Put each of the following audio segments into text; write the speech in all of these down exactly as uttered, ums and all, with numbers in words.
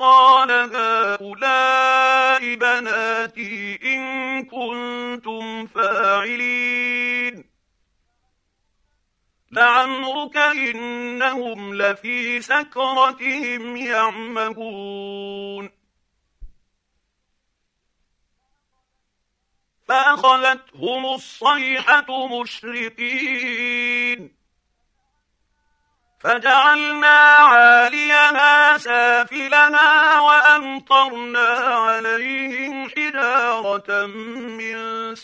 قال هؤلاء بناتي إن كنتم فاعلين لعمرك إنهم لفي سكرتهم يعمهون فأخذتهم الصيحة مشرقين فجعلنا عاليها سافلها وأمطرنا عليهم حجارة من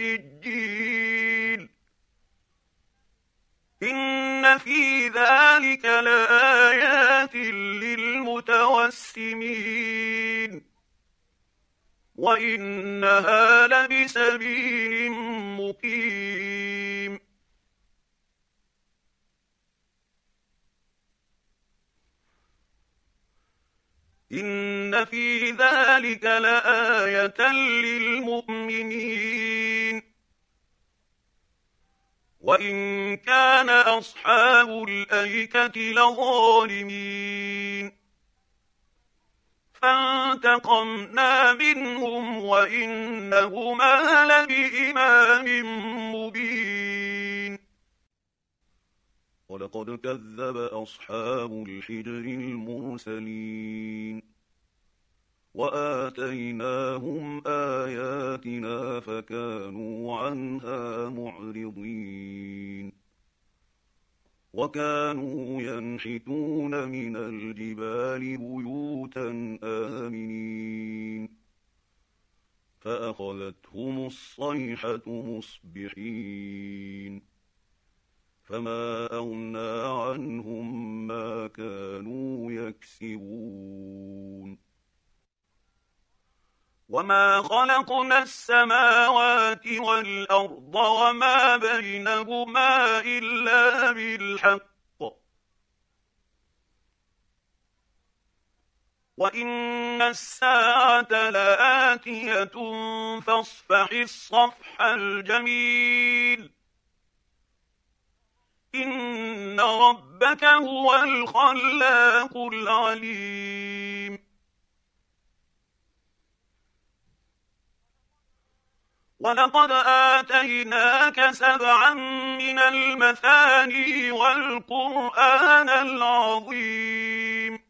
سجيل إن في ذلك لآيات للمتوسمين وإنها لبسبيل مقيم إن في ذلك لآية للمؤمنين وإن كان أصحاب الأيكة لظالمين فانتقمنا منهم وإنهما لبإمام مبين ولقد كذب أصحاب الحجر المرسلين وآتيناهم آياتنا فكانوا عنها معرضين وكانوا ينحتون من الجبال بيوتا آمنين فأخذتهم الصيحة مصبحين فما أغنى عنهم ما كانوا يكسبون وما خلقنا السماوات والأرض وما بينهما إلا بالحق وإن الساعة لآتية فاصفح الصفح الجميل إن ربك هو الخلاق العليم ولقد آتيناك سبعا من المثاني والقرآن العظيم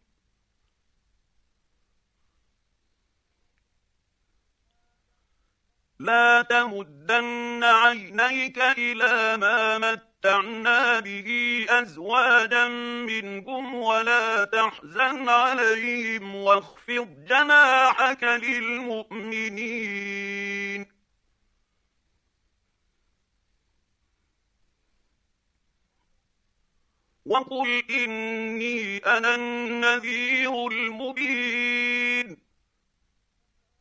لا تمدن عينيك إلى ما متعنا به أزواجا منهم ولا تحزن عليهم واخفض جناحك للمؤمنين وقل إني أنا النذير المبين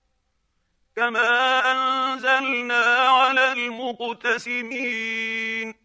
كما أنزلنا على المقتسمين